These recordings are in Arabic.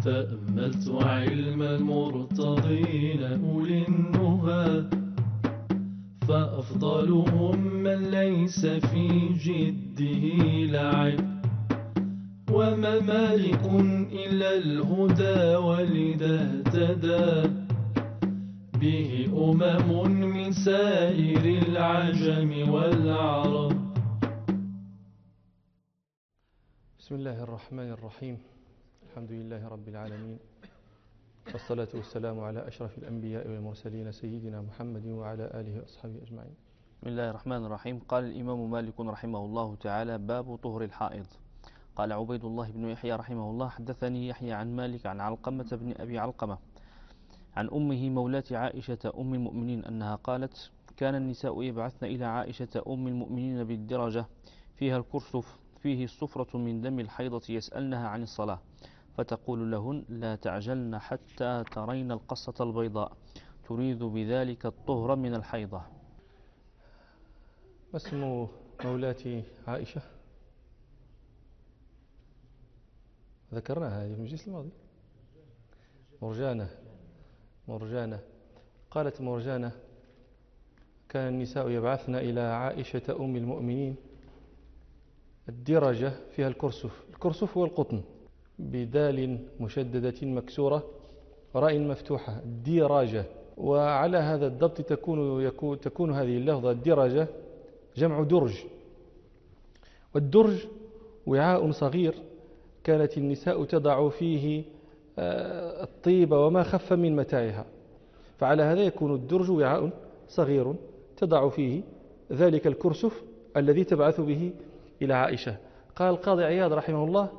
تأملت علم المرتضين أولي النهى، فأفضلهم من ليس في جده لعب، وما مالك إلا الهدى ولذا اهتدى به من سائر العجم والعرب. بسم الله الرحمن الرحيم. الحمد لله رب العالمين، والصلاة والسلام على أشرف الأنبياء والمرسلين سيدنا محمد وعلى آله وأصحابه أجمعين. بسم الله الرحمن الرحيم. قال الإمام مالك رحمه الله تعالى: باب طهر الحائض. قال عبيد الله بن يحيى رحمه الله: حدثني يحيى عن مالك عن علقمة بن أبي علقمة عن أمه مولاة عائشة أم المؤمنين أنها قالت: كان النساء يبعثن إلى عائشة أم المؤمنين بالدرجة فيها الكرسف فيه الصفرة من دم الحيضة يسألنها عن الصلاة، فتقول لهن: لا تعجلن حتى ترين القصة البيضاء، تريد بذلك الطهر من الحيضة. ما اسم مولاة عائشة؟ ذكرناها هذه في المجلس الماضي. مرجانة. قالت مرجانة: كان النساء يبعثن إلى عائشة أم المؤمنين الدرجة فيها الكرسف هو القطن بدال مشددة مكسورة راء مفتوحة، الدرجة. وعلى هذا الضبط تكون هذه اللفظة الدرجة جمع درج، والدرج وعاء صغير كانت النساء تضع فيه الطيب وما خف من متاعها، فعلى هذا يكون الدرج وعاء صغير تضع فيه ذلك الكرسف الذي تبعث به إلى عائشة. قال القاضي عياض رحمه الله: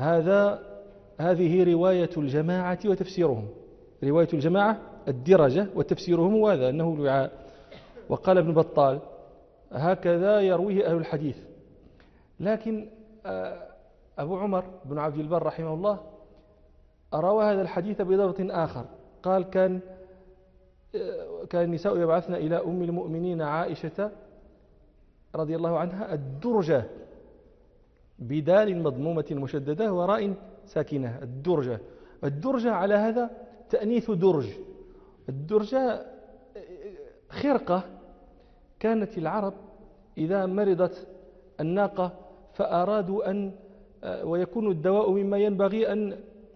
هذه رواية الجماعة وتفسيرهم. رواية الجماعة الدرجة وتفسيرهم هو هذا أنه الوعاء. وقال ابن بطال: هكذا يرويه أهل الحديث. لكن أبو عمر بن عبد البر رحمه الله روى هذا الحديث بضبط آخر. قال: كان النساء يبعثن إلى أم المؤمنين عائشة رضي الله عنها الدرجة بدال مضمومة مشددة وراء ساكنة، الدرجة على هذا تأنيث درج. الدرجة خرقة كانت العرب إذا مرضت الناقة فأرادوا أن ويكون الدواء مما ينبغي أن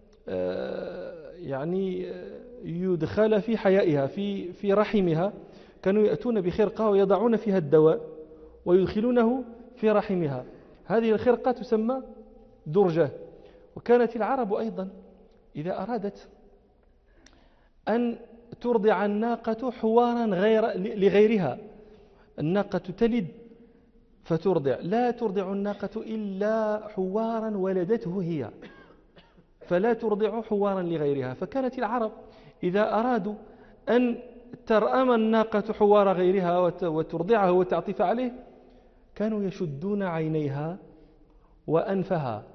يدخل في حيائها في رحمها، كانوا يأتون بخرقة ويضعون فيها الدواء ويدخلونه في رحمها. هذه الخرقة تسمى درجة. وكانت العرب أيضا إذا أرادت أن ترضع الناقة حوارا لغيرها، الناقة تلد فترضع، لا ترضع الناقة إلا حوارا ولدته هي، فلا ترضع حوارا لغيرها. فكانت العرب إذا أرادوا أن ترأم الناقة حوار غيرها وترضعه وتعطف عليه، كانوا يشدون عينيها وأنفها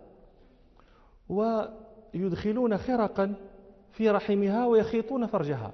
ويدخلون خرقا في رحمها ويخيطون فرجها.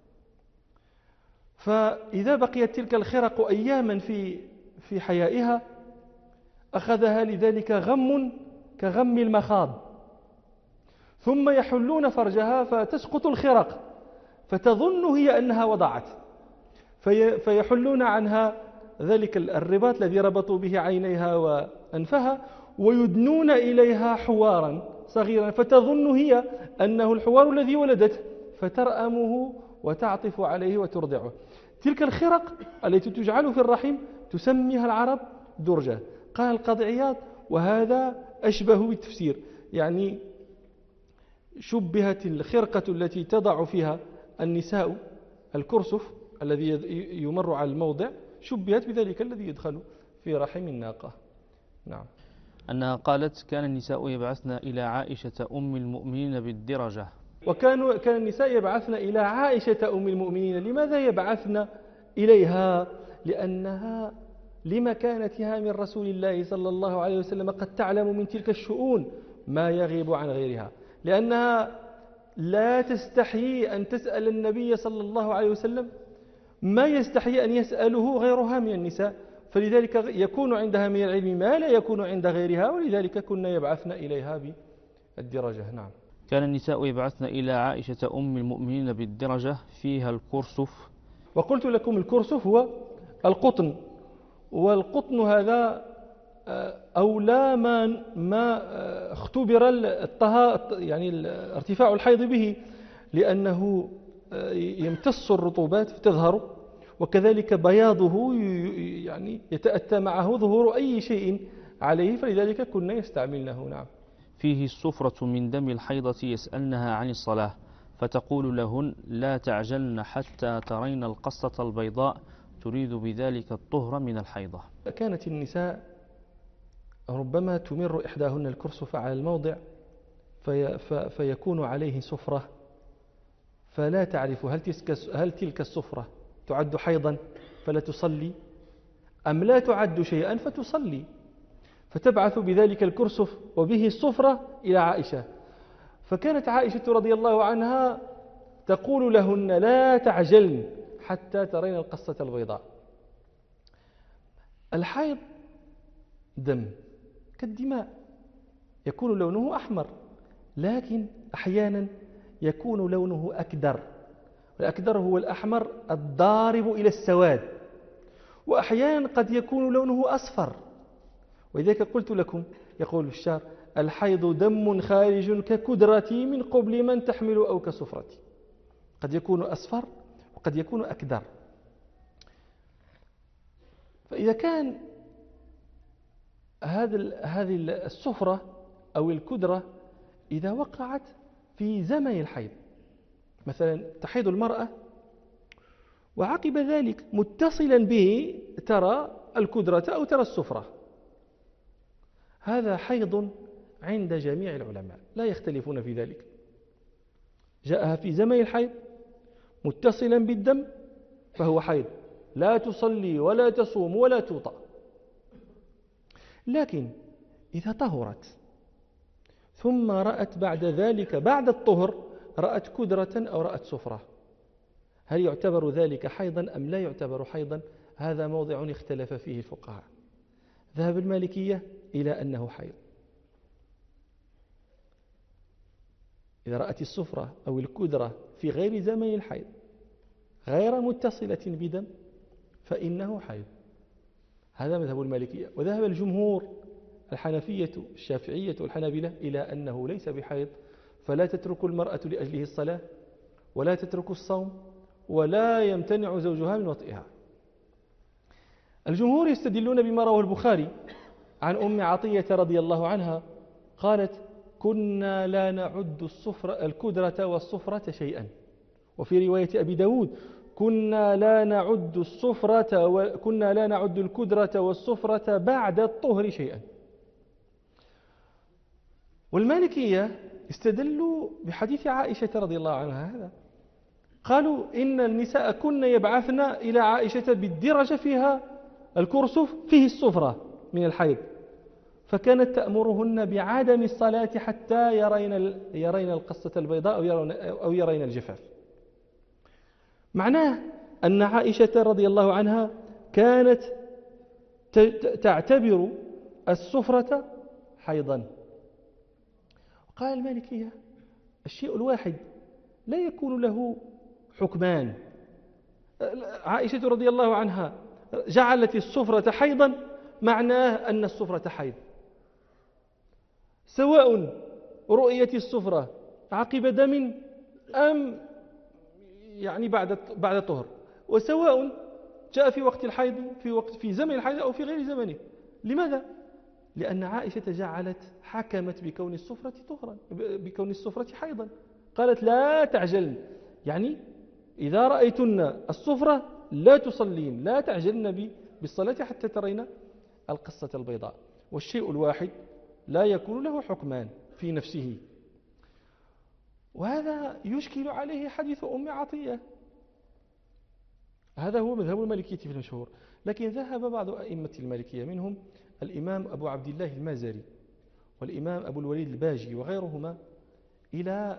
فإذا بقيت تلك الخرق أياما في حيائها أخذها لذلك غم كغم المخاض، ثم يحلون فرجها فتسقط الخرق فتظن هي أنها وضعت، فيحلون عنها ذلك الرباط الذي ربطوا به عينيها وأنفها ويدنون إليها حوارا صغيرا فتظن هي أنه الحوار الذي ولدته، فترأمه وتعطف عليه وترضعه. تلك الخرق التي تجعل في الرحم تسميها العرب درجة. قال القاضي عياض: وهذا أشبه بالتفسير، يعني شبهت الخرقة التي تضع فيها النساء الكرسف الذي يمر على الموضع، شبهت بذلك الذي يدخل في رحم الناقة. نعم. أنها قالت: كان النساء يبعثن إلى عائشة أم المؤمنين بالدرجة. كان النساء يبعثن إلى عائشة أم المؤمنين. لماذا يبعثن إليها؟ لأنها لمكانتها من رسول الله صلى الله عليه وسلم قد تعلم من تلك الشؤون ما يغيب عن غيرها، لأنها لا تستحيي أن تسأل النبي صلى الله عليه وسلم ما يستحيي أن يسأله غيرها من النساء، فلذلك يكون عندها من العلم ما لا يكون عند غيرها، ولذلك كنا يبعثن إليها بالدرجة. نعم. كان النساء يبعثن إلى عائشة أم المؤمنين بالدرجة فيها الكرسف. وقلت لكم الكرسف هو القطن، والقطن هذا أولى ما اختبر يعني ارتفاع الحيض به، لأنه يمتص الرطوبات فتظهر، وكذلك بياضه يعني يتأتى معه ظهور أي شيء عليه، فلذلك كنا يستعملنه. نعم. فيه الصفرة من دم الحيضة يسألنها عن الصلاة فتقول لهن لا تعجلن حتى ترين القصة البيضاء تريد بذلك الطهر من الحيضة. كانت النساء ربما تمر إحداهن الكرسف على الموضع فيكون عليه صفرة، فلا تعرف هل تلك الصفرة تعد حيضا فلا تصلي أم لا تعد شيئا فتصلي، فتبعث بذلك الكرسف وبه الصفرة إلى عائشة. فكانت عائشة رضي الله عنها تقول لهن لا تعجلن حتى ترين القصة البيضاء. الحيض دم كالدماء يكون لونه أحمر، لكن أحيانا يكون لونه أكدر، والأكدر هو الأحمر الضارب إلى السواد، وأحيانا قد يكون لونه أصفر. ولذلك قلت لكم يقول الشاعر الحيض دم خارج ككدرتي من قبل من تحمل أو كسفرتي، قد يكون أصفر وقد يكون أكدر. فإذا كان هذه السفرة أو الكدرة إذا وقعت في زمن الحيض، مثلا تحيض المرأة وعقب ذلك متصلا به ترى الكدرة أو ترى السفرة، هذا حيض عند جميع العلماء لا يختلفون في ذلك. جاءها في زمن الحيض متصلا بالدم فهو حيض، لا تصلي ولا تصوم ولا توطأ. لكن إذا طهرت ثم رأت بعد ذلك بعد الطهر رأت كدرة أو رأت سفرة، هل يعتبر ذلك حيضا أم لا يعتبر حيضا؟ هذا موضع اختلف فيه الفقهاء. ذهب المالكية إلى أنه حيض إذا رأت السفرة أو الكدرة في غير زمن الحيض غير متصلة بدم فإنه حيض. هذا مذهب المالكية. وذهب الجمهور الحنفية الشافعية والحنابلة إلى أنه ليس بحيض، فلا تترك المرأة لأجله الصلاة ولا تترك الصوم ولا يمتنع زوجها من وطئها. الجمهور يستدلون بما رواه البخاري عن أم عطية رضي الله عنها قالت كنا لا نعد الكدرة والصفرة شيئا، وفي رواية أبي داود كنا لا نعد الكدرة والصفرة بعد الطهر شيئا. والمالكية استدلوا بحديث عائشة رضي الله عنها هذا، قالوا إن النساء كن يبعثن إلى عائشة بالدرجة فيها الكرسف فيه الصفرة من الحيض، فكانت تأمرهن بعدم الصلاة حتى يرين القصة البيضاء أو يرين الجفاف. معناه أن عائشة رضي الله عنها كانت تعتبر الصفرة حيضا. قال المالكية الشيء الواحد لا يكون له حكمان. عائشة رضي الله عنها جعلت الصفرة حيضا معناه أن الصفرة حيض، سواء رؤية الصفرة عقب دم أم يعني بعد الطهر، وسواء جاء في وقت الحيض في زمن الحيض أو في غير زمنه. لماذا؟ لأن عائشة حكمت بكون الصفرة طهرا، بكون الصفرة حيضا. قالت لا تعجلن، يعني إذا رأيتن الصفرة لا تصلين، لا تعجلن بالصلاة حتى ترين القصة البيضاء. والشيء الواحد لا يكون له حكمان في نفسه. وهذا يشكل عليه حديث أم عطية. هذا هو مذهب المالكية في المشهور. لكن ذهب بعض أئمة المالكية منهم الإمام أبو عبد الله المازري والإمام أبو الوليد الباجي وغيرهما إلى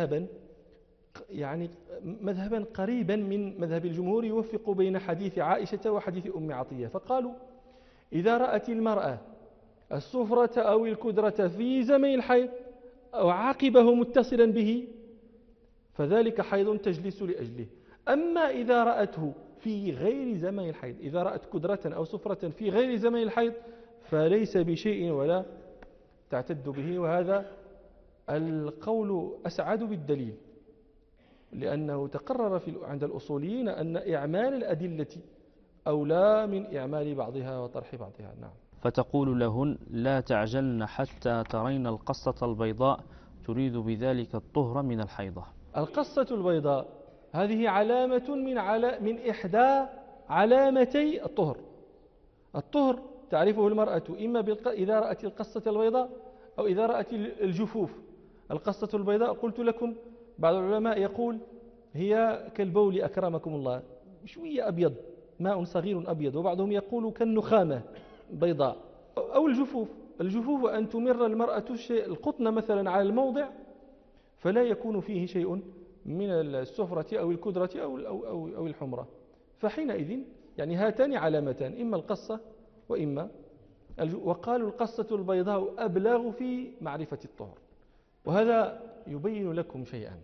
مذهبا قريبا من مذهب الجمهور يوفق بين حديث عائشة وحديث أم عطية. فقالوا إذا رأت المرأة الصفرة أو الكدرة في زمن الحيض وعاقبه متصلا به فذلك حيض تجلس لأجله. أما إذا رأته في غير زمن الحيض، إذا رأت كدرة أو صفرة في غير زمن الحيض فليس بشيء ولا تعتد به. وهذا القول أسعد بالدليل، لأنه تقرر عند الأصوليين أن إعمال الأدلة أولى من إعمال بعضها وطرح بعضها. نعم. فتقول لهن لا تعجلن حتى ترين القصة البيضاء تريد بذلك الطهر من الحيضة. القصة البيضاء هذه علامة من إحدى علامتي الطهر. الطهر تعرفه المرأة إما إذا رأت القصة البيضاء أو إذا رأت الجفوف. القصة البيضاء قلت لكم بعض العلماء يقول هي كالبول أكرمكم الله، شوية أبيض، ماء صغير أبيض، وبعضهم يقول كالنخامة بيضاء. أو الجفوف أن تمر المرأة القطن مثلا على الموضع فلا يكون فيه شيء من السفرة أو الكدرة أو الحمرة، فحينئذ يعني هاتان علامتان، إما القصة وإما وقالوا القصة البيضاء أبلغ في معرفة الطهر. وهذا يبين لكم شيئا،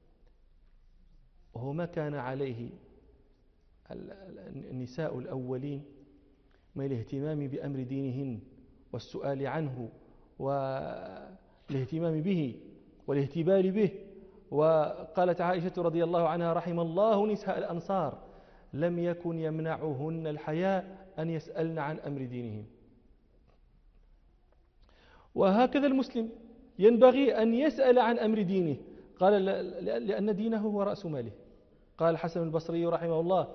وهو ما كان عليه النساء الأولين من الاهتمام بأمر دينهن والسؤال عنه والاهتمام به والاهتبال به. وقالت عائشة رضي الله عنها رحم الله نساء الأنصار لم يكن يمنعهن الحياء أن يسألن عن أمر دينهن. وهكذا المسلم ينبغي أن يسأل عن أمر دينه. قال لأن دينه هو رأس ماله. قال الحسن البصري رحمه الله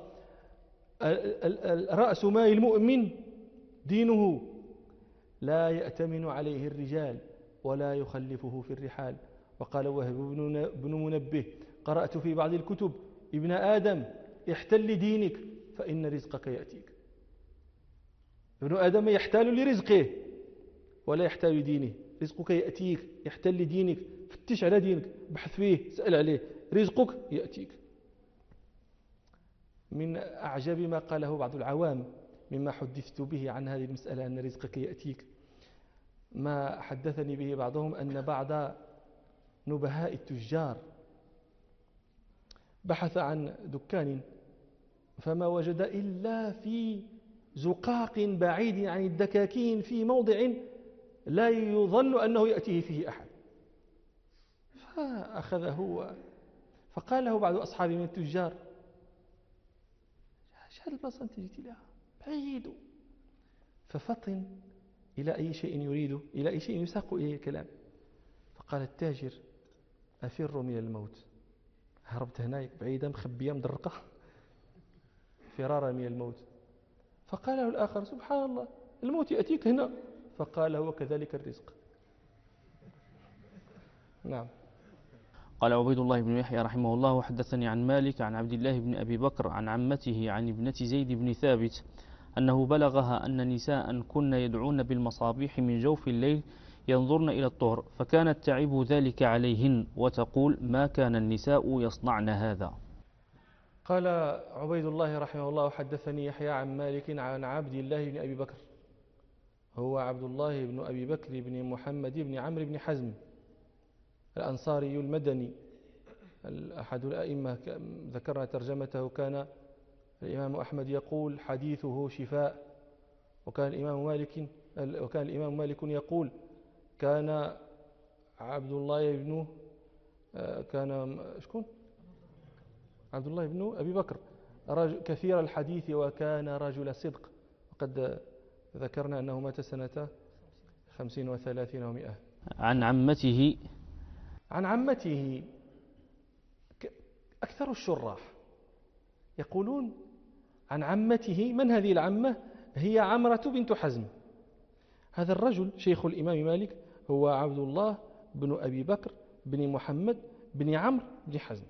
رأس مال المؤمن دينه لا يأتمن عليه الرجال ولا يخلفه في الرحال. وقال وهب بن منبه قرأت في بعض الكتب ابن آدم احتل دينك فإن رزقك يأتيك. ابن آدم يحتال لرزقه ولا يحتال لدينه. رزقك يأتيك، يحتل لدينك، فتش على دينك، بحث فيه، سأل عليه، رزقك يأتيك. من أعجب ما قاله بعض العوام مما حدثت به عن هذه المسألة أن رزقك يأتيك، ما حدثني به بعضهم أن بعض نبهاء التجار بحث عن دكان فما وجد إلا في زقاق بعيد عن الدكاكين في موضع لا يظن أنه يأتيه فيه أحد، فأخذه فقال له بعض أصحابه من التجار هذه البلاصة أنت جيت لها بعيد، ففطن إلى أي شيء يريده، إلى أي شيء يساق إليه الكلام. فقال التاجر أفر من الموت، هربت هناك بعيدة مخبية مدرقة فرارا من الموت. فقال له الآخر سبحان الله الموت يأتيك هنا، فقال هو كذلك الرزق. نعم. قال عبيد الله بن يحيى رحمه الله وحدثني عن مالك عن عبد الله بن أبي بكر عن عمته عن ابنة زيد بن ثابت أنه بلغها أن نساء كن يدعون بالمصابيح من جوف الليل ينظرن إلى الطهر، فكانت تعب ذلك عليهن وتقول ما كان النساء يصنعن هذا. قال عبيد الله رحمه الله وحدثني يحيى عن مالك عن عبد الله بن أبي بكر، هو عبد الله بن أبي بكر بن محمد بن عمرو بن حزم الأنصاري المدني أحد الأئمة، ذكرنا ترجمته. كان الإمام أحمد يقول حديثه شفاء، وكان الإمام مالك يقول كان عبد الله بن شكون؟ عبد الله بن أبي بكر كثير الحديث وكان رجل صدق، وقد ذكرنا أنه مات سنة 50 و30 و100. عن عمته أكثر الشراح يقولون عن عمته. من هذه العمة؟ هي عمرة بنت حزم. هذا الرجل شيخ الإمام مالك هو عبد الله بن أبي بكر بن محمد بن عمرو بن حزم،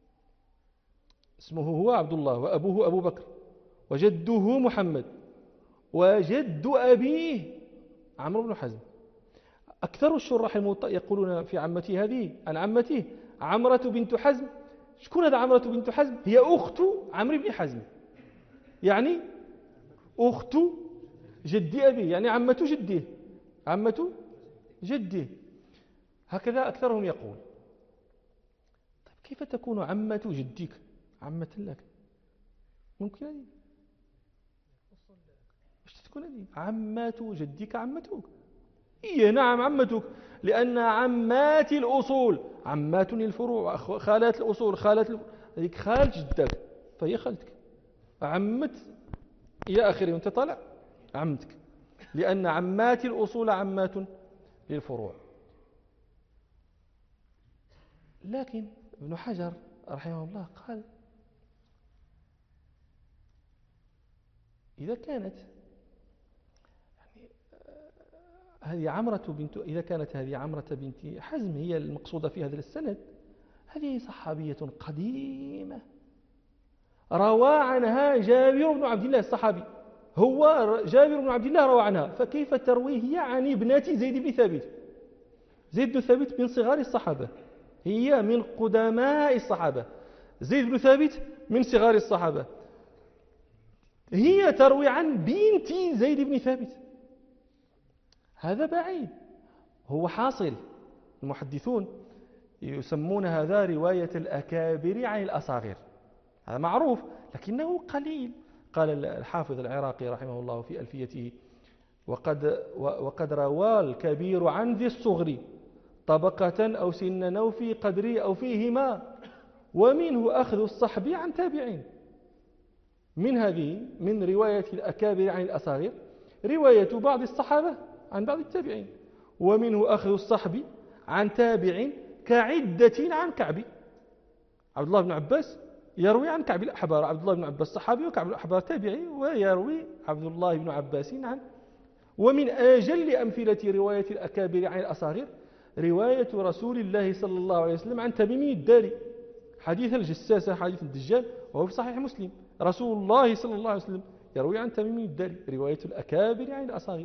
اسمه هو عبد الله وأبوه أبو بكر وجده محمد وجد أبيه عمرو بن حزم. أكثر الشراح يقولون في عمته هذه عن عمته عمرة بنت حزم. شكون هذا عمرة بنت حزم؟ هي أخت عمرو بن حزم، يعني أخت جد أبي، يعني عمة جده، عمة جده. هكذا أكثرهم يقول. طيب كيف تكون عمة جدك عمة لك؟ ممكن هذه؟ ايش تكون هذه؟ عمات جدك عمتك؟ إيه نعم عمتك، لأن عمات الأصول عمات الفروع، خالات الأصول هذيك خال جدك فهي خالتك، عمت إلى آخره وانت طالع عمتك، لأن عمات الأصول عمات للفروع. لكن ابن حجر رحمه الله قال إذا كانت إذا كانت هذه عمرة بنت حزم هي المقصودة في هذا السند، هذه صحابية قديمة روى عنها جابر بن عبد الله الصحابي، هو جابر بن عبد الله روى عنها، فكيف تروي هي عن ابنة زيد بن ثابت؟ زيد بن ثابت من صغار الصحابة، هي من قدماء الصحابة، زيد بن ثابت من صغار الصحابة، هي تروي عن بنت زيد بن ثابت، هذا بعيد. هو حاصل المحدثون يسمون هذا رواية الأكابر عن الأصاغر، هذا معروف لكنه قليل. قال الحافظ العراقي رحمه الله في ألفيته وقد روى الكبير عن ذي الصغر طبقة أو سنا أو في قدر أو فيهما، ومنه أخذ الصحب عن تابعين. من رواية الأكابر عن الأصاغر رواية بعض الصحابة عن بعض التابعين، ومنه أخذ الصحب عن تابع كعدة عن كعب. عبد الله بن عباس يروي عن كعب الأحبار، عبد الله بن عباس صحابي وكعب الأحبار تابعي، ويروي عبد الله بن عباس عنه. ومن أجل أمثلة رواية الأكابر عن الأصاغر رواية رسول الله صلى الله عليه وسلم عن تميم الداري حديث الجساسة حديث الدجال، وهو في صحيح مسلم، رسول الله صلى الله عليه وسلم يروي عن تميم الداري رواية الأكابر عن الأصاغر.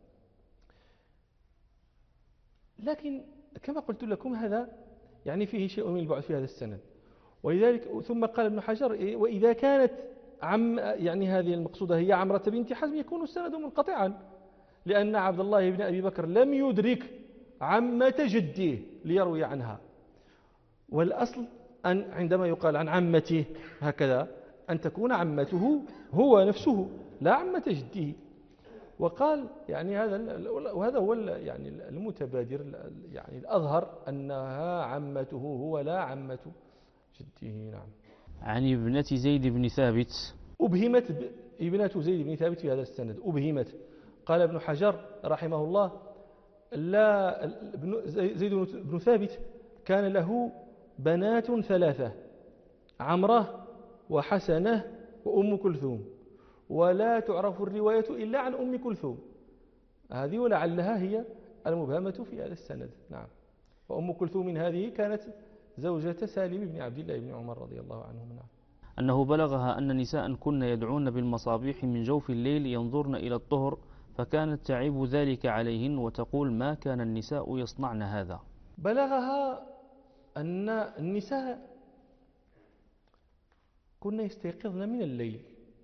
لكن كما قلت لكم هذا يعني فيه شيء من البعد في هذا السند، ولذلك ثم قال ابن حجر وإذا كانت يعني هذه المقصودة هي عمرة بنت حزم يكون السند منقطعا، لأن عبد الله بن أبي بكر لم يدرك عمة جده ليروي عنها، والأصل أن عندما يقال عن عمته هكذا أن تكون عمته هو نفسه لا عمة جده. وقال يعني وهذا هو يعني المتبادر يعني الأظهر أنها عمته هو لا عمة جده. نعم. عن ابنة زيد بن ثابت أبهمت ابنة زيد بن ثابت في هذا السند، أبهمت. قال ابن حجر رحمه الله لا زيد بن ثابت كان له بنات ثلاثة، عمرة وحسنة وأم كلثوم، ولا تعرف الرواية إلا عن أم كلثوم هذه، ولعلها هي المبهمة في هذا السند. نعم. وأم كلثوم هذه كانت زوجة سالم بن عبد الله بن عمر رضي الله عنهم. نعم. أنه بلغها أن نساء كن يدعون بالمصابيح من جوف الليل ينظرن إلى الطهر، فكانت تعيب ذلك عليهن وتقول ما كان النساء يصنعن هذا. بلغها أن النساء كن يستيقظن من الليل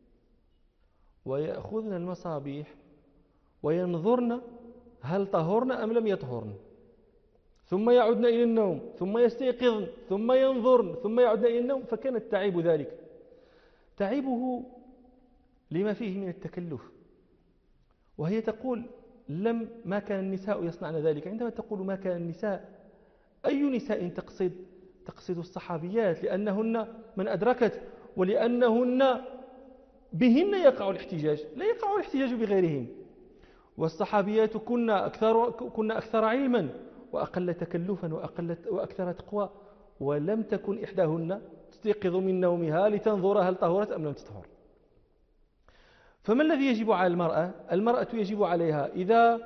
ويأخذن المصابيح وينظرن هل طهرن أم لم يطهرن، ثم يعودن إلى النوم، ثم يستيقظن، ثم ينظرن، ثم يعودن إلى النوم. فكانت تعيب ذلك، تعيبه لما فيه من التكلف. وهي تقول ما كان النساء يصنعن ذلك. عندما تقول ما كان النساء، أي نساء تقصد الصحابيات، لأنهن من أدركت، ولأنهن بهن يقع الاحتجاج، لا يقع الاحتجاج بغيرهم. والصحابيات كن أكثر علما وأقل تكلفا وأكثر تقوى، ولم تكن إحداهن تستيقظ من نومها لتنظر هل طهرت أم لم تطهر. فما الذي يجب على المرأة؟ المرأة يجب عليها إذا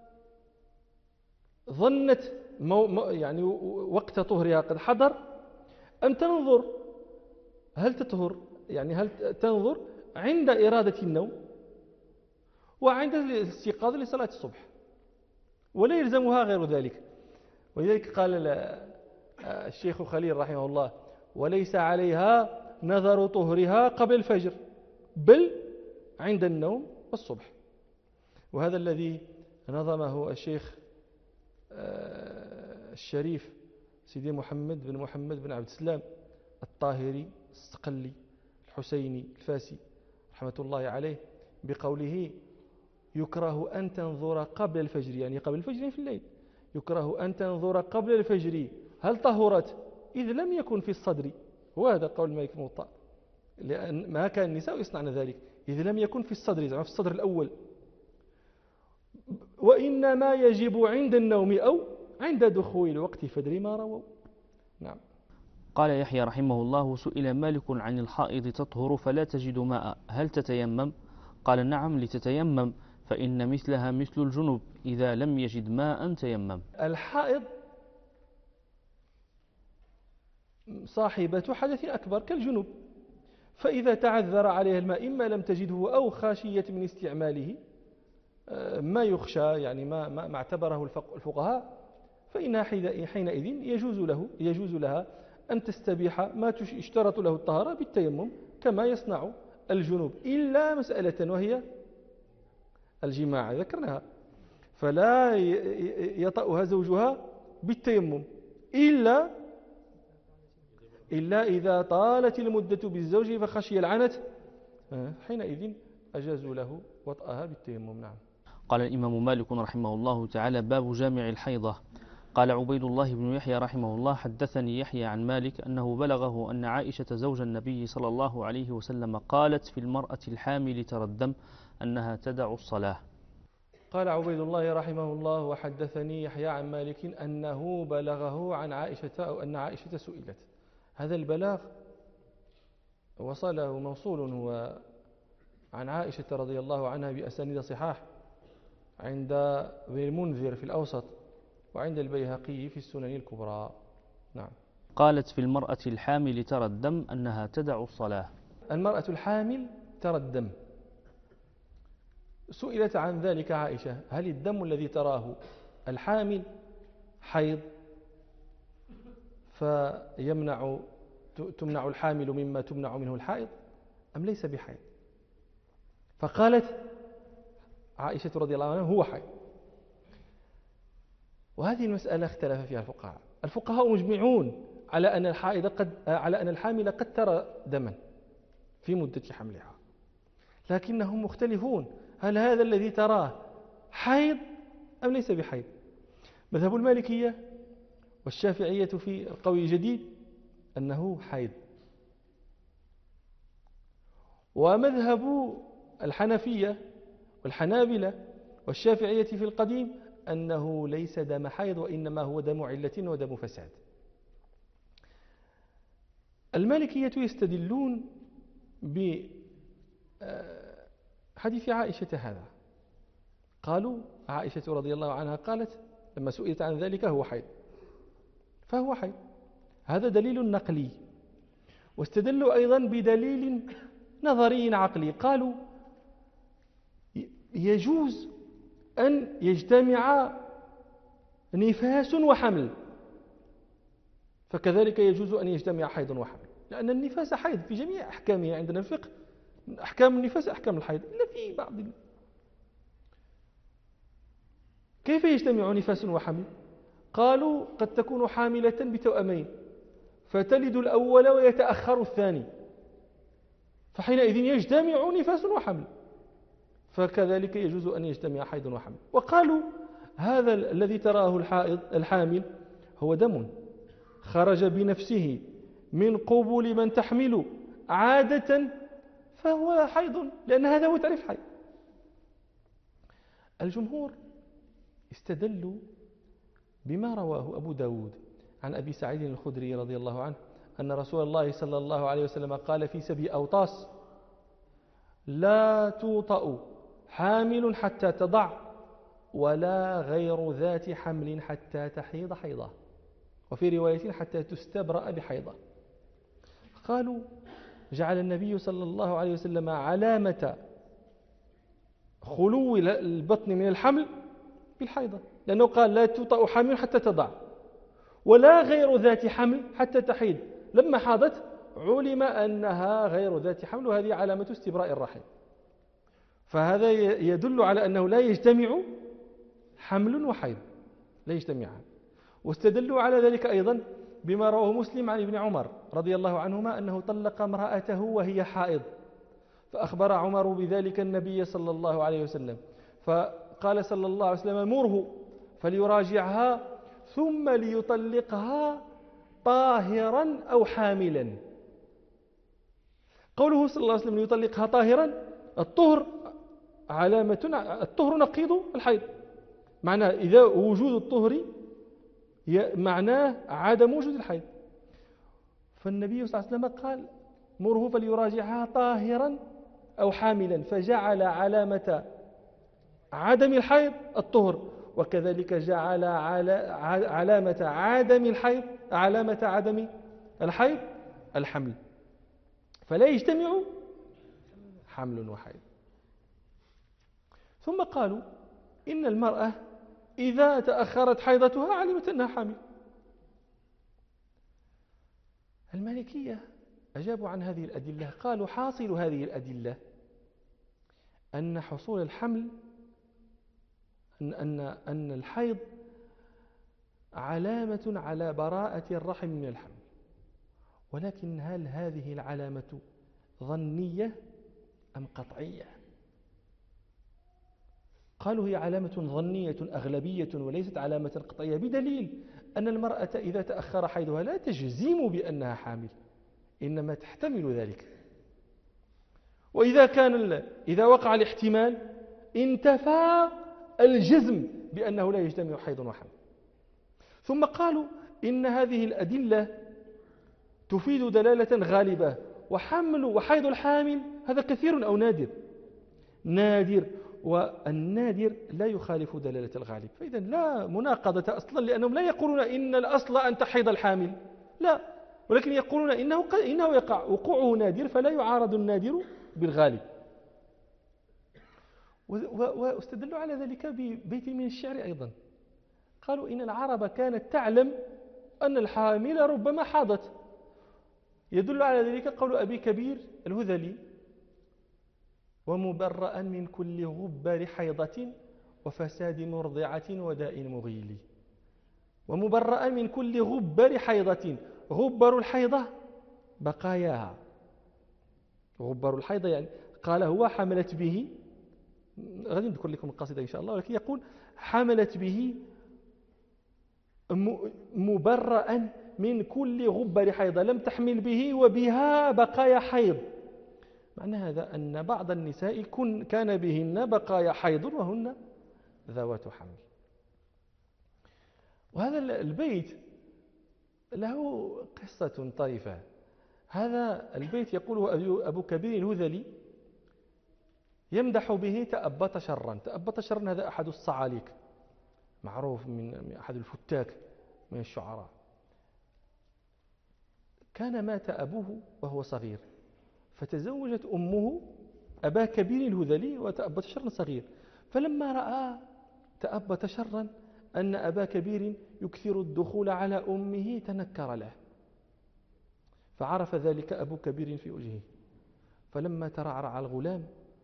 ظنت يعني وقت طهرها قد حضر أن تنظر هل تطهر، يعني هل تنظر عند إرادة النوم وعند الاستيقاظ لصلاة الصبح، ولا يلزمها غير ذلك. ولذلك قال الشيخ خليل رحمه الله وليس عليها نظر طهرها قبل الفجر بل عند النوم والصبح. وهذا الذي نظمه الشيخ الشريف سيدي محمد بن عبد السلام الطاهري الصقلي الحسيني الفاسي رحمة الله عليه بقوله يكره أن تنظر قبل الفجر، يعني قبل الفجر في الليل، يكره أن تنظر قبل الفجر هل طهرت إذ لم يكن في الصدر. وهذا قول مالك بن موطأ، لأن ما كان النساء يصنعن ذلك إذ لم يكن في الصدر، في الصدر الأول. وإنما يجب عند النوم أو عند دخول الوقت فدر ما رووا. نعم. قال يحيى رحمه الله: سئل مالك عن الحائض تطهر فلا تجد ماء هل تتيمم؟ قال: نعم لتتيمم، فإن مثلها مثل الجنوب إذا لم يجد ماء تيمم. الحائض صاحبة حدث أكبر كالجنوب، فإذا تعذر عليها الماء إما لم تجده أو خاشية من استعماله ما يخشى، يعني ما اعتبره الفقهاء، فإنها حينئذ يجوز لها أن تستبيح ما يشترط له الطهارة بالتيمم كما يصنع الجنوب، إلا مسألة وهي الجماع ذكرناها، فلا يطأها زوجها بالتيمم إلا إذا طالت المدة بالزوج فخشي العنت، حينئذ أجازوا له وطأها بالتيمم. نعم. قال الإمام مالك رحمه الله تعالى: باب جامع الحيضة. قال عبيد الله بن يحيى رحمه الله: حدثني يحيى عن مالك أنه بلغه أن عائشة زوج النبي صلى الله عليه وسلم قالت في المرأة الحامل ترى الدم أنها تدع الصلاة. قال عبيد الله رحمه الله: وحدثني يحيى عن مالك أنه بلغه عن عائشة أو أن عائشة سئلت. هذا البلاغ وصله موصول هو عن عائشة رضي الله عنها بأسانيد صحاح عند ابن المنذر في الأوسط وعند البيهقي في السنن الكبرى. نعم. قالت في المرأة الحامل ترى الدم أنها تدع الصلاة. المرأة الحامل ترى الدم، سئلت عن ذلك عائشة: هل الدم الذي تراه الحامل حيض تمنع الحامل مما تمنع منه الحائض أم ليس بحيض؟ فقالت عائشة رضي الله عنها: هو حيض. وهذه المسألة اختلف فيها الفقهاء مجمعون على أن الحامل قد ترى دما في مدة حملها، لكنهم مختلفون: هل هذا الذي تراه حيض أم ليس بحيض؟ مذهب المالكية والشافعية في القول الجديد أنه حيض، ومذهب الحنفية والحنابلة والشافعية في القديم أنه ليس دم حيض وإنما هو دم علة ودم فساد. المالكية يستدلون بحديث عائشة هذا، قالوا عائشة رضي الله عنها قالت لما سئلت عن ذلك هو حيض، فهو حيض، هذا دليل نقلي. واستدلوا أيضا بدليل نظري عقلي، قالوا يجوز أن يجتمع نفاس وحمل، فكذلك يجوز أن يجتمع حيض وحمل، لأن النفاس حيض في جميع أحكامه عندنا في الفقه، أحكام النفاس أحكام الحيض إلا في بعض. كيف يجتمع نفاس وحمل؟ قالوا قد تكون حاملة بتوأمين فتلد الأول ويتأخر الثاني، فحينئذ يجتمع نفاس وحمل، فكذلك يجوز أن يجتمع حيض وحمل. وقالوا هذا الذي تراه الحامل هو دم خرج بنفسه من قبل من تحمل عادة، فهو حيض، لأن هذا هو تعريف حيض. الجمهور استدلوا بما رواه أبو داود عن أبي سعيد الخدري رضي الله عنه أن رسول الله صلى الله عليه وسلم قال في سبي أوطاس: لا توطأ حامل حتى تضع ولا غير ذات حمل حتى تحيض حيضة، وفي رواية حتى تستبرأ بحيضة. قالوا جعل النبي صلى الله عليه وسلم علامة خلو البطن من الحمل بالحيضة، لأنه قال لا توطأ حامل حتى تضع ولا غير ذات حمل حتى تحيض، لما حاضت علم أنها غير ذات حمل، وهذه علامة استبراء الرحم. فهذا يدل على أنه لا يجتمع حمل وحيض، لا يجتمعان. واستدلوا على ذلك أيضا بما رواه مسلم عن ابن عمر رضي الله عنهما أنه طلق امرأته وهي حائض، فأخبر عمر بذلك النبي صلى الله عليه وسلم، فقال صلى الله عليه وسلم: مره فليراجعها ثم ليطلقها طاهرا أو حاملا. قوله صلى الله عليه وسلم ليطلقها طاهرا، الطهر الطهر نقيض الحيض، معناه إذا وجود الطهر معناه عدم وجود الحيض. فالنبي صلى الله عليه وسلم قال: مره فليراجعها طاهرا أو حاملا، فجعل علامة عدم الحيض الطهر، وكذلك جعل علامة عدم الحيض الحمل، فلا يجتمع حمل وحيض. ثم قالوا إن المرأة إذا تأخرت حيضتها علمت أنها حامل. المالكية أجابوا عن هذه الأدلة، قالوا: حاصل هذه الأدلة أن حصول الحمل أن الحيض علامة على براءة الرحم من الحمل، ولكن هل هذه العلامة ظنية أم قطعية؟ قالوا: هي علامة ظنية أغلبية وليست علامة قطعية، بدليل أن المرأة إذا تأخر حيضها لا تجزم بأنها حامل، إنما تحتمل ذلك، إذا وقع الاحتمال انتفى الجزم بأنه لا يجتمع حيض وحمل. ثم قالوا إن هذه الأدلة تفيد دلالة غالبة، وحيض الحامل هذا كثير أو نادر، والنادر لا يخالف دلالة الغالب، فإذا لا مناقضة أصلا، لأنهم لا يقولون إن الأصل أن تحيض الحامل، لا، ولكن يقولون إنه يقع وقوعه نادر، فلا يعارض النادر بالغالب. واستدلوا على ذلك ببيت من الشعر أيضا، قالوا إن العرب كانت تعلم أن الحامل ربما حاضت. يدل على ذلك قول أبي كبير الهذلي: ومبرأ من كل غبر حيضة وفساد مرضعة وداء مغيل. ومبرأ من كل غبر حيضة، غبر الحيضة بقاياها، غبر الحيضة يعني قال هو حملت به، غادي نذكر لكم القصيدة إن شاء الله، ولكن يقول حملت به مبرأ من كل غبر حيضة، لم تحمل به وبها بقايا حيض. معنى هذا أن بعض النساء كان بهن بقايا حيض وهن ذوات حمل. وهذا البيت له قصة طريفة. هذا البيت يقوله أبو كبير الهذلي يمدح به تأبط شرا. تأبط شرا هذا أحد الصعاليك، معروف من أحد الفتاك من الشعراء. كان مات أبوه وهو صغير، فتزوجت أمه أبا كبير الهذلي وتأبط شرا صغير، فلما رأى تأبط شرا أن أبا كبير يكثر الدخول على أمه تنكر له، فعرف ذلك أبو كبير في وجهه، فلما ترعرع الغلام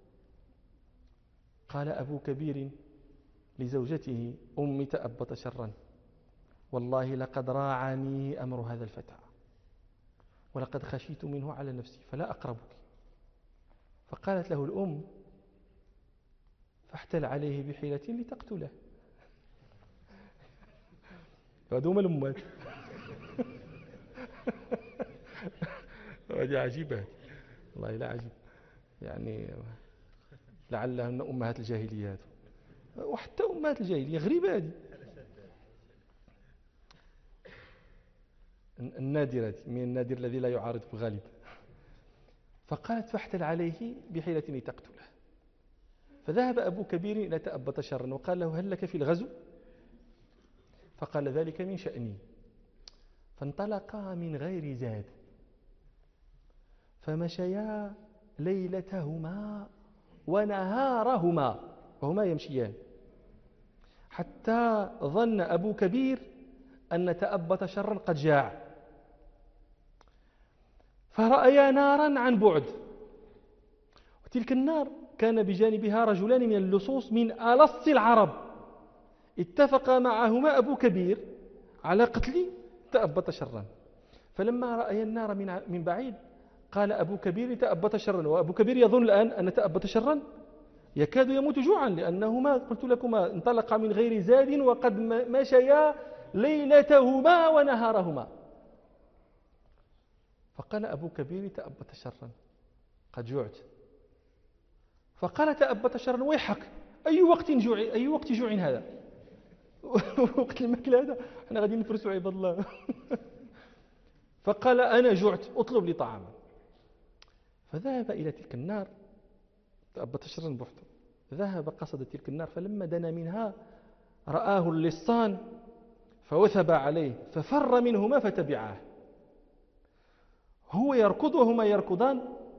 قال أبو كبير لزوجته أمي تأبط شرا، والله لقد راعني أمر هذا الفتى ولقد خشيت منه على نفسي فلا أقربك. فقالت له الأم: فاحتل عليه بحيلة لتقتله. هذوما الأمات. هذه عجيبة والله، لا عجيب، يعني لعلهن أمهات الجاهليات، وحتى أمهات الجاهلية غريبة هذه، النادرة من النادر الذي لا يعارض الغالب. فقالت: فاحتل عليه بحيلة لتقتله. فذهب أبو كبير إلى تأبط شرا وقال له: هل لك في الغزو؟ فقال: ذلك من شأني. فانطلقا من غير زاد، فمشيا ليلتهما ونهارهما وهما يمشيان، حتى ظن أبو كبير أن تأبط شرا قد جاع، فرأيا نارا عن بعد، وتلك النار كان بجانبها رجلان من اللصوص من ألص العرب، اتفق معهما أبو كبير على قتلي تأبط شرا. فلما رأي النار من بعيد قال أبو كبير تأبط شرا، وأبو كبير يظن الآن أن تأبط شرا يكاد يموت جوعا، لأنهما قلت لكما انطلقا من غير زاد وقد مشيا ليلتهما ونهارهما. فقال أبو كبير تأبط شرا قد جعت. فقال تأبط شرا ويحك، أي وقت جوع هذا؟ وقت الماكل هذا احنا غادي نفرسوا عباد الله. فقال أنا جعت أطلب لي طعاما. فذهب إلى تلك النار تأبط شرا بحثه، ذهب قصد تلك النار، فلما دنا منها رآه اللصان فوثب عليه ففر منهما فتبعاه، هو يركض وهما يركضان،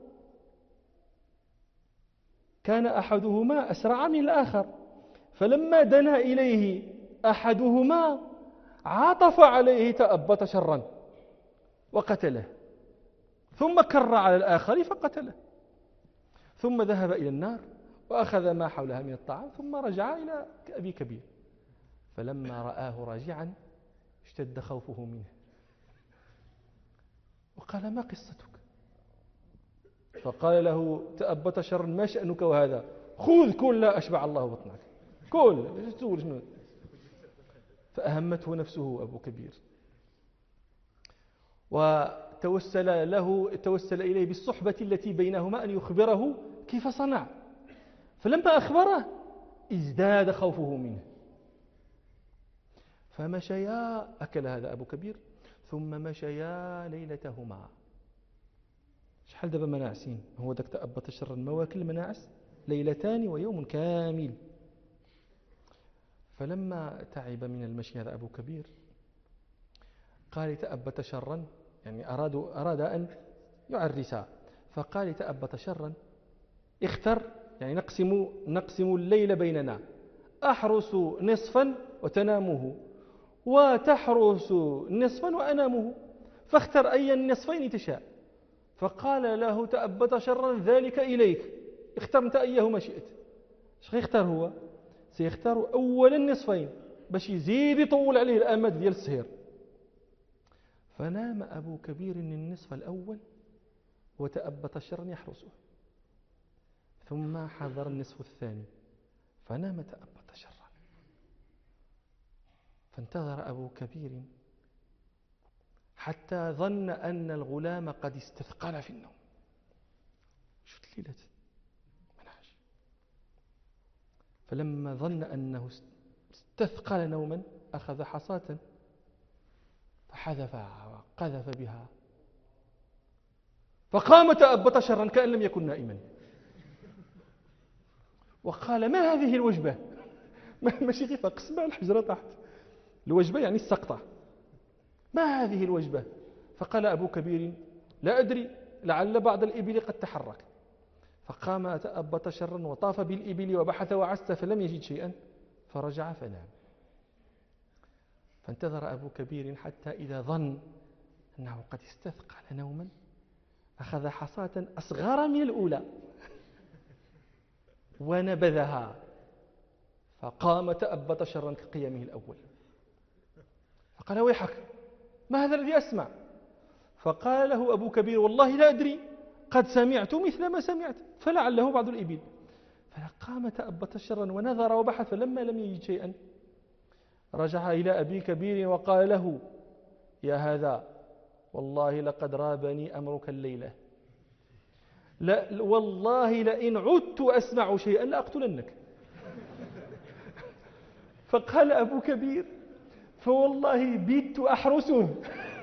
كان أحدهما أسرع من الآخر، فلما دنا إليه أحدهما عطف عليه تأبط شرا وقتله، ثم كر على الآخر فقتله، ثم ذهب إلى النار وأخذ ما حولها من الطعام، ثم رجع إلى أبي كبير، فلما رآه راجعا اشتد خوفه منه وقال ما قصتك؟ فقال له تأبط شرا ما شأنك وهذا؟ خذ كل لا أشبع الله بطنك، كل شنو. فأهمته نفسه أبو كبير وتوسل إليه بالصحبة التي بينهما أن يخبره كيف صنع، فلما أخبره ازداد خوفه منه، فمشيا، أكل هذا أبو كبير، ثم مشيا ليلتهما. شحال دابا مناعسين؟ هو داك تأبط شرا مواكل المناعس ليلتان ويوم كامل. فلما تعب من المشي هذا أبو كبير قال تأبط شرا، يعني أراد أن يعرسها، فقال تأبط شرا اختر، يعني نقسم الليل بيننا، أحرس نصفا وتنامه وتحرس نصفا وأنامه، فاختر أي النصفين تشاء. فقال له تأبط شرا ذلك إليك، اختر أنت أيهما شئت. ايش غيختار هو؟ سيختار أول النصفين باش يزيد يطول عليه الأمد ديال السهير. فنام أبو كبير النصف الأول وتأبط شرا يحرسه، ثم حضر النصف الثاني فنام تأبط شرا. فانتظر أبو كبير حتى ظن أن الغلام قد استثقل في النوم. شفت ليلة منعش. فلما ظن أنه استثقل نوما أخذ حصاة فحذفها وقذف بها، فقام تأبط شرا كأن لم يكن نائما، وقال ما هذه الوجبة؟ ماشي غير قسمة الحجرة تحت، الوجبة يعني السقطة، ما هذه الوجبة؟ فقال أبو كبير لا أدري، لعل بعض الإبل قد تحرك. فقام تأبط شرا وطاف بالإبل وبحث وعست فلم يجد شيئا، فرجع فنام. فانتظر أبو كبير حتى إذا ظن أنه قد استثقل نوما أخذ حصاة أصغر من الأولى ونبذها، فقام تأبط شرا كقيامه الأول. فقال ويحك ما هذا الذي أسمع؟ فقال له أبو كبير والله لا أدري، قد سمعت مثل ما سمعت فلعله بعض الإبل. فقام تأبط شرا ونظر وبحث، فلما لم يجد شيئا رجع إلى أبي كبير وقال له يا هذا والله لقد رابني أمرك الليلة، لا والله لئن عدت أسمع شيئا لأقتلنك. فقال أبو كبير فوالله بيت أحرسه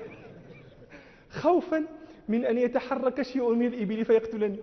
خوفا من أن يتحرك شيء من الإبل فيقتلني.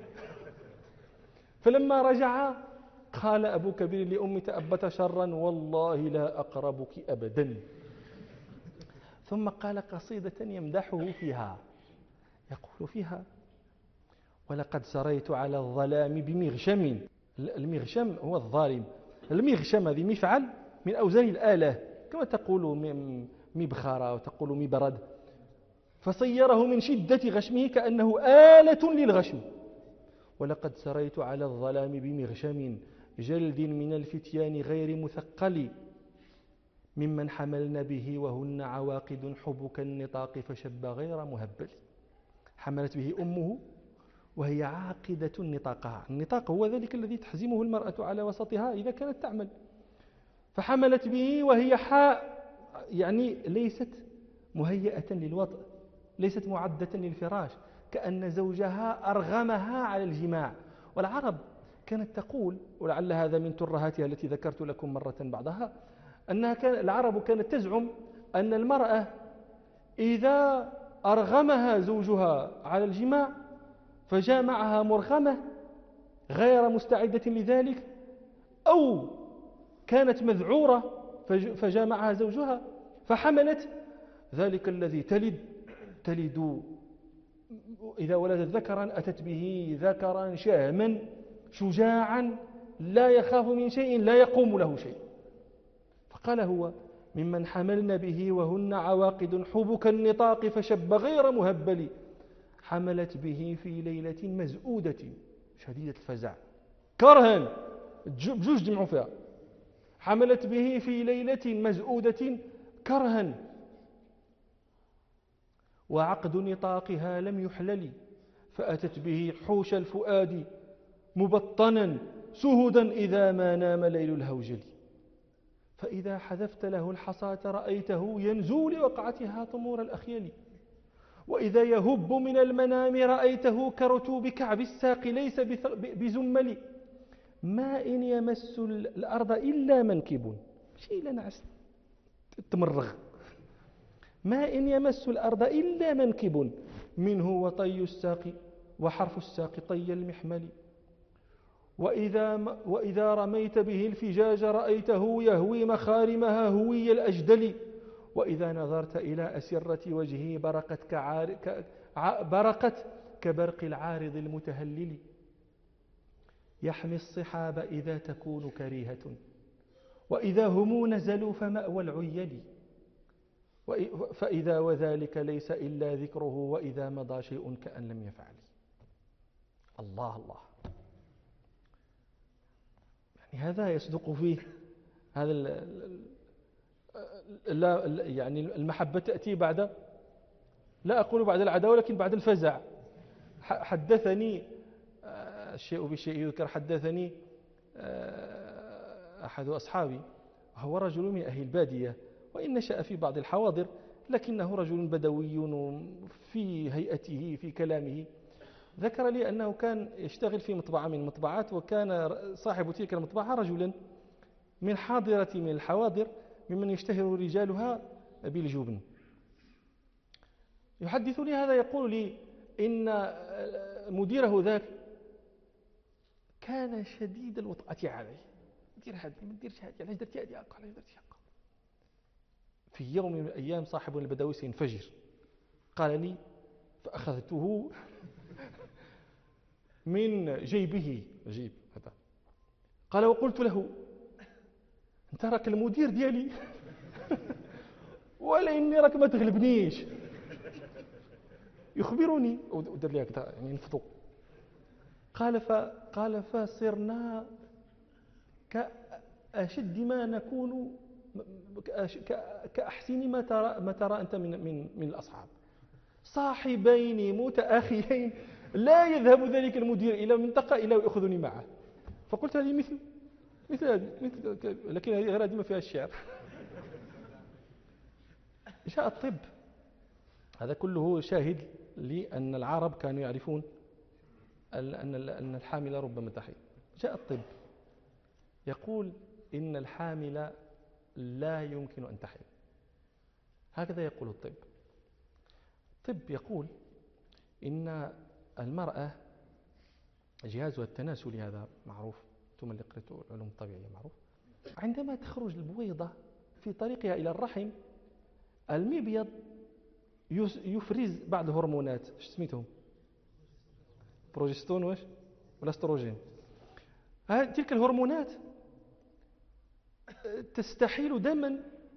فلما رجع قال أبو كبير لأم تأبط شرا والله لا أقربك أبدا. ثم قال قصيدة يمدحه فيها، يقول فيها ولقد سريت على الظلام بمغشم. المغشم هو الظالم، المغشم هذه مفعل من أوزان الآلة، كما تقول مبخرة وتقول مبرد، فصيره من شدة غشمه كأنه آلة للغشم. ولقد سريت على الظلام بمغشم جلد من الفتيان غير مثقل، ممن حملن به وهن عواقد حبك النطاق فشب غير مهبل. حملت به أمه وهي عاقدة نطاقها. النطاق هو ذلك الذي تحزمه المرأة على وسطها إذا كانت تعمل. فحملت به وهي يعني ليست مهيئة للوطء، ليست معدة للفراش، كأن زوجها أرغمها على الجماع. والعرب كانت تقول، ولعل هذا من ترهاتها التي ذكرت لكم مرة بعضها، العرب كانت تزعم أن المرأة إذا أرغمها زوجها على الجماع فجامعها مرغمة غير مستعدة لذلك، أو كانت مذعورة فجامعها زوجها فحملت، ذلك الذي تلد إذا ولدت ذكرا أتت به ذكرا شهما شجاعا لا يخاف من شيء لا يقوم له شيء. فقال هو ممن حملن به وهن عواقد حبك النطاق فشب غير مهبل. حملت به في ليلة مزؤودة شديدة الفزع كرها، بجوج جمعوا فيها. حملت به في ليلة مزؤودة كرها وعقد نطاقها لم يحلل، فأتت به حوش الفؤاد مبطنا سهدا إذا ما نام ليل الهوجل. فإذا حذفت له الحصاة رأيته ينزو لوقعتها طمور الأخيل، وإذا يهب من المنام رأيته كرتوب كعب الساق ليس بزمل. ما إن يمس الأرض إلا منكب، شيء لنعس تمرغ. ما إن يمس الأرض إلا منكب، منه وطي الساق وحرف الساق طي المحمل. وإذا رميت به الفجاج رأيته يهوي مخارمها هوي الأجدل. وإذا نظرت إلى أسرة وجهه برقت كبرق العارض المتهلل. يحمي الصحاب إذا تكون كريهة، وإذا هم نزلوا فمأوى العيل. فإذا وذلك ليس إلا ذكره، وإذا مضى شيء كأن لم يفعل. الله الله، يعني هذا يصدق فيه هذا يعني المحبة تأتي بعد، لا أقول بعد العداوة ولكن بعد الفزع. حدثني الشيء بشيء يذكر، حدثني أحد أصحابي، هو رجل من أهل البادية وإن نشأ في بعض الحواضر، لكنه رجل بدوي في هيئته في كلامه. ذكر لي أنه كان يشتغل في مطبعة من المطبعات، وكان صاحب تلك المطبعة رجلا من حاضرة من الحواضر ممن يشتهر رجالها بالجبن. يحدثني هذا يقول لي إن مديره ذاك كان شديد الوطأة عليه، دير هذه ما ديرش هذه، علاش درتي هذه هكا، علاش درتي هكا. في يوم من الأيام صاحب البدوي سينفجر، قال لي فأخذته من جيبه، جيب هذا، قال وقلت له انت راك المدير ديالي ولا اني راك ما تغلبنيش. يخبرني ودار لي هكذا يعني نفضوا. قال فصرنا كأشد ما نكون، كأحسن ما ترى أنت من الأصحاب، صاحبين متأخيين لا يذهب ذلك المدير إلى منطقة إلا ويأخذني معه. فقلت هذه مثل هذه، لكن هذه غير هذه ما فيها الشعر. جاء الطب، هذا كله شاهد لأن العرب كانوا يعرفون أن الحامل ربما تحيض. جاء الطب يقول إن الحامل لا يمكن أن تحيض، هكذا يقول الطب. الطب يقول إن المرأة جهازها التناسلي، هذا معروف، ثم اللي قرأتوا العلوم الطبيعية معروف، عندما تخرج البويضة في طريقها إلى الرحم المبيض يفرز بعض الهرمونات، ايش سميتهم؟ بروجستون ولا استروجين. تلك الهرمونات تستحيل دما،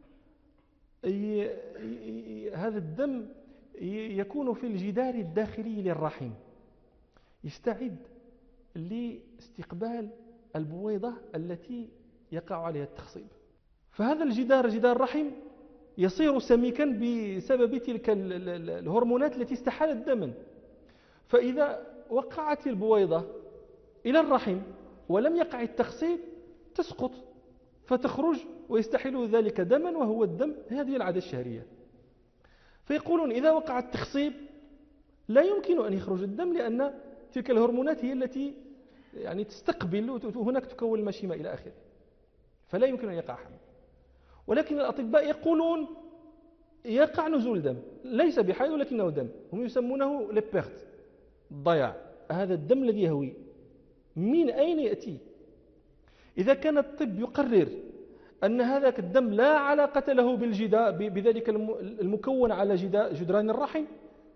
هذا الدم يكون في الجدار الداخلي للرحم، يستعد لاستقبال البويضة التي يقع عليها التخصيب. فهذا الجدار، جدار الرحم، يصير سميكا بسبب تلك الهرمونات التي استحالت دما. فإذا وقعت البويضة إلى الرحم ولم يقع التخصيب تسقط فتخرج ويستحيل ذلك دما، وهو الدم، هذه العادة الشهرية. فيقولون إذا وقع التخصيب لا يمكن أن يخرج الدم، لأن تلك الهرمونات هي التي يعني تستقبل، وهناك تكون المشيمة إلى آخره، فلا يمكن أن يقع حمل. ولكن الأطباء يقولون يقع نزول دم، ليس بحيض ولكنه دم، هم يسمونه لبيرت، الضياع. هذا الدم الذي يهوي من أين يأتي؟ إذا كان الطب يقرر أن هذاك الدم لا علاقة له بذلك المكون على جدران الرحم،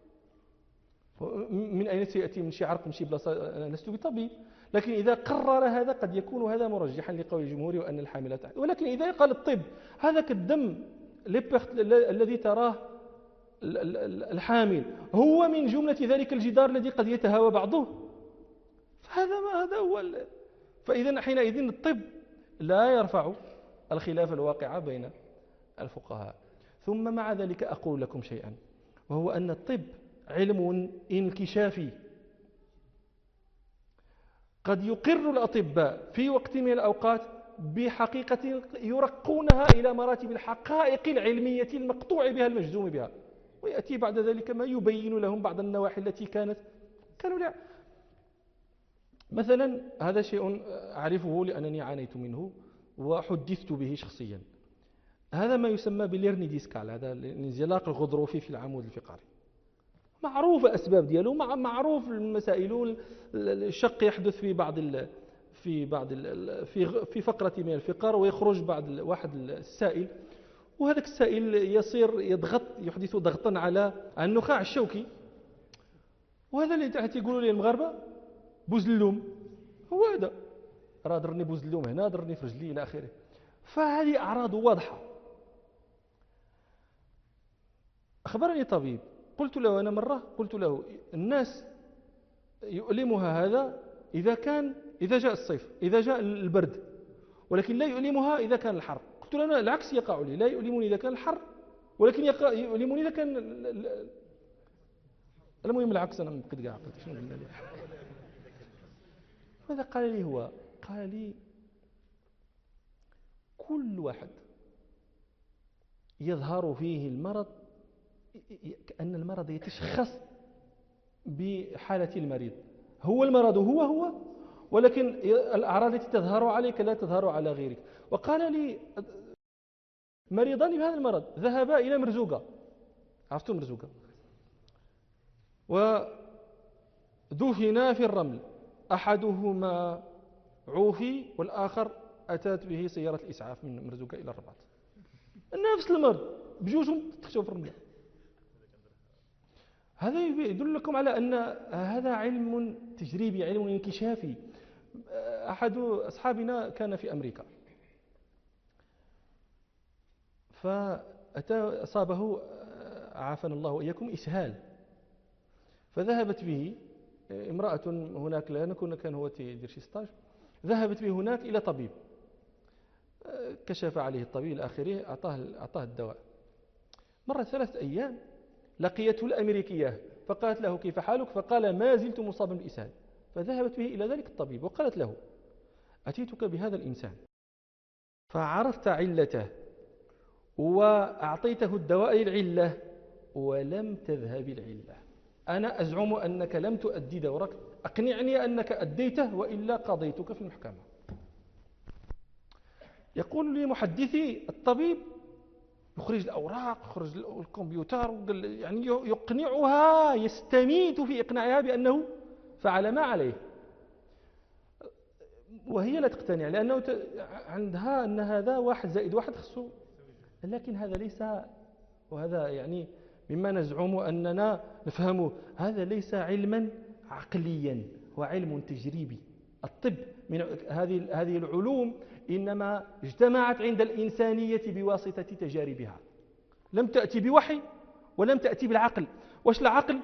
من أين سيأتي؟ من شي عرق، من شي بلاصة، أنا لست بطبيب. لكن إذا قرر هذا قد يكون هذا مرجحا لقول الجمهور وأن الحاملة تحت. ولكن إذا قال الطب هذاك الدم الذي تراه الحامل هو من جملة ذلك الجدار الذي قد يتهاوى بعضه، فهذا هو فإذا حينئذ الطب لا يرفع الخلاف الواقع بين الفقهاء. ثم مع ذلك أقول لكم شيئا، وهو أن الطب علم انكشافي. قد يقر الأطباء في وقت من الأوقات بحقيقة يرقونها إلى مراتب الحقائق العلمية المقطوع بها المجزوم بها، ويأتي بعد ذلك ما يبين لهم بعض النواحي التي كانوا لا. مثلا هذا شيء أعرفه لأنني عانيت منه وحدثت به شخصيا. هذا ما يسمى باليرني ديسكال، هذا الانزلاق الغضروفي في العمود الفقري، معروف الأسباب دياله، معروف المسائل. الشق يحدث في فقرة من الفقر، ويخرج بعد واحد السائل، وهذاك السائل يصير يحدث ضغطا على النخاع الشوكي، وهذا اللي تحت يقولوا لي المغاربة بوزلوم، هو هذا، راه ضرني بوزلوم هنا، ضرني في رجلي إلى آخره. فهذه أعراض واضحة. أخبرني طبيب، قلت له أنا مرة، قلت له الناس يؤلمها هذا إذا جاء الصيف، إذا جاء البرد، ولكن لا يؤلمها إذا كان الحر. قلت له أنا العكس يقع لي، لا يؤلمني إذا كان الحر، ولكن يؤلمني إذا كان المهم العكس. أنا بقيت قاعد قلت شنو قلنا لي. ماذا قال لي هو؟ قال لي كل واحد يظهر فيه المرض كأن المرض يتشخص بحالة المريض، هو المرض هو، ولكن الأعراض التي تظهر عليك لا تظهر على غيرك. وقال لي مريضان بهذا المرض ذهبا إلى مرزوقة، عرفتوا مرزوقة، ودفنا في الرمل، أحدهما عوفي والآخر أتت به سيارة الإسعاف من مرزوقة إلى الرباط، نفس المرض بجوجهم تخشوا في الرمل. هذا يدل لكم على أن هذا علم تجريبي، علم انكشافي. أحد أصحابنا كان في أمريكا، فأصابه عافانا الله وإياكم إسهال، فذهبت به امرأة هناك، لأنه كان هو يدير شي ستاج، ذهبت به هناك إلى طبيب، كشف عليه الطبيب إلى آخره، أعطاه الدواء. مرت 3 أيام لقيته الأمريكية فقالت له كيف حالك؟ فقال ما زلت مصابا بالإسهال. فذهبت به إلى ذلك الطبيب وقالت له أتيتك بهذا الإنسان فعرفت علته وأعطيته الدواء للعلة ولم تذهب العلة، أنا أزعم أنك لم تؤدي دورك، أقنعني أنك أديته وإلا قضيتك في المحكمة. يقول لي محدثي الطبيب يخرج الأوراق، يخرج الكمبيوتر، يعني يقنعها، يستميت في إقناعها بأنه فعل ما عليه، وهي لا تقتنع، لأنه عندها أن هذا 1 زائد 1 خصو. لكن هذا ليس، وهذا يعني مما نزعم أننا نفهمه، هذا ليس علما عقليا، هو علم تجريبي. الطب من هذه العلوم إنما اجتمعت عند الإنسانية بواسطة تجاربها، لم تأتي بوحي ولم تأتي بالعقل. واش العقل؟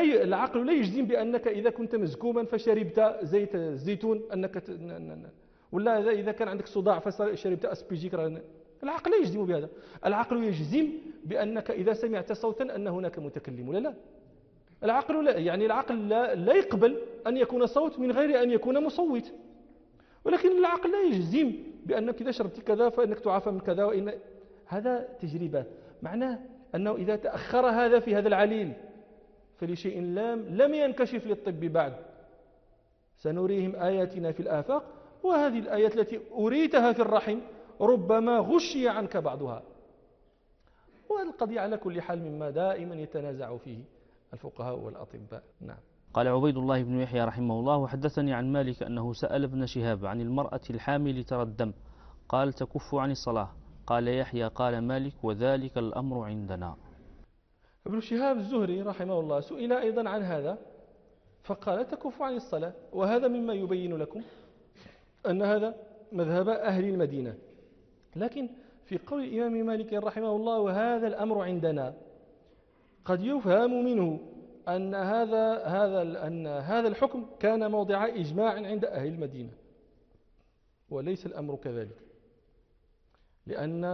العقل لا يجزم بأنك إذا كنت مزكوما فشربت زيت الزيتون أنك ولا إذا كان عندك صداع فشربت أسبيجيك، العقل لا يجزم بهذا. العقل يجزم بأنك إذا سمعت صوتا أن هناك متكلم ولا لا. العقل لا، يعني العقل لا يقبل أن يكون صوت من غير أن يكون مصوت، ولكن العقل لا يجزم بأنك إذا شربت كذا فإنك تعافى من كذا. وإن هذا تجربة، معناه أنه إذا تأخر هذا في هذا العليل فلشيء لم ينكشف للطب بعد. سنريهم آياتنا في الآفاق، وهذه الآيات التي أريتها في الرحم ربما غشي عنك بعضها. وهذه القضية على كل حال مما دائما يتنازع فيه الفقهاء والأطباء. نعم. قال عبيد الله بن يحيى رحمه الله: وحدثني عن مالك أنه سأل ابن شهاب عن المرأة الحامل ترى الدم، قال تكف عن الصلاة. قال يحيى: قال مالك: وذلك الأمر عندنا. ابن شهاب الزهري رحمه الله سئل أيضا عن هذا فقال تكف عن الصلاة، وهذا مما يبين لكم أن هذا مذهب أهل المدينة. لكن في قول الإمام مالك رحمه الله وهذا الأمر عندنا، قد يفهم منه أن هذا الحكم كان موضع إجماع عند أهل المدينة، وليس الأمر كذلك، لأن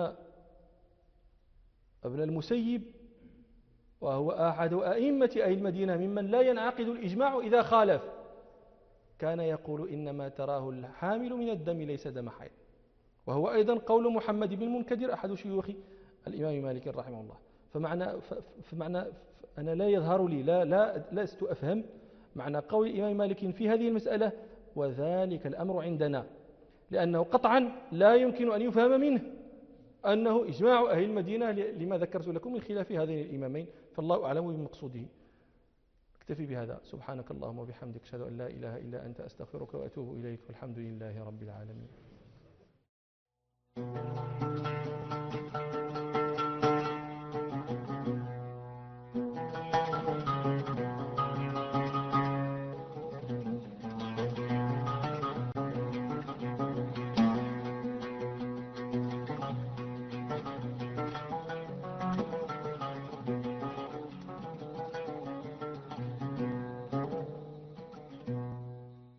ابن المسيب وهو أحد أئمة أهل المدينة ممن لا ينعقد الإجماع إذا خالف، كان يقول إنما تراه الحامل من الدم ليس دم حيض، وهو أيضا قول محمد بن المنكدر أحد شيوخ الإمام مالك رحمه الله. فمعنى أنا لا يظهر لي لست أفهم معنى قول الإمام مالك في هذه المسألة وذلك الأمر عندنا، لأنه قطعا لا يمكن أن يفهم منه أنه إجماع أهل المدينة لما ذكرت لكم من خلاف هذين الإمامين، فالله أعلم بمقصوده. اكتفي بهذا. سبحانك اللهم وبحمدك، أشهد أن لا إله إلا أنت، أستغفرك وأتوب إليك، والحمد لله رب العالمين.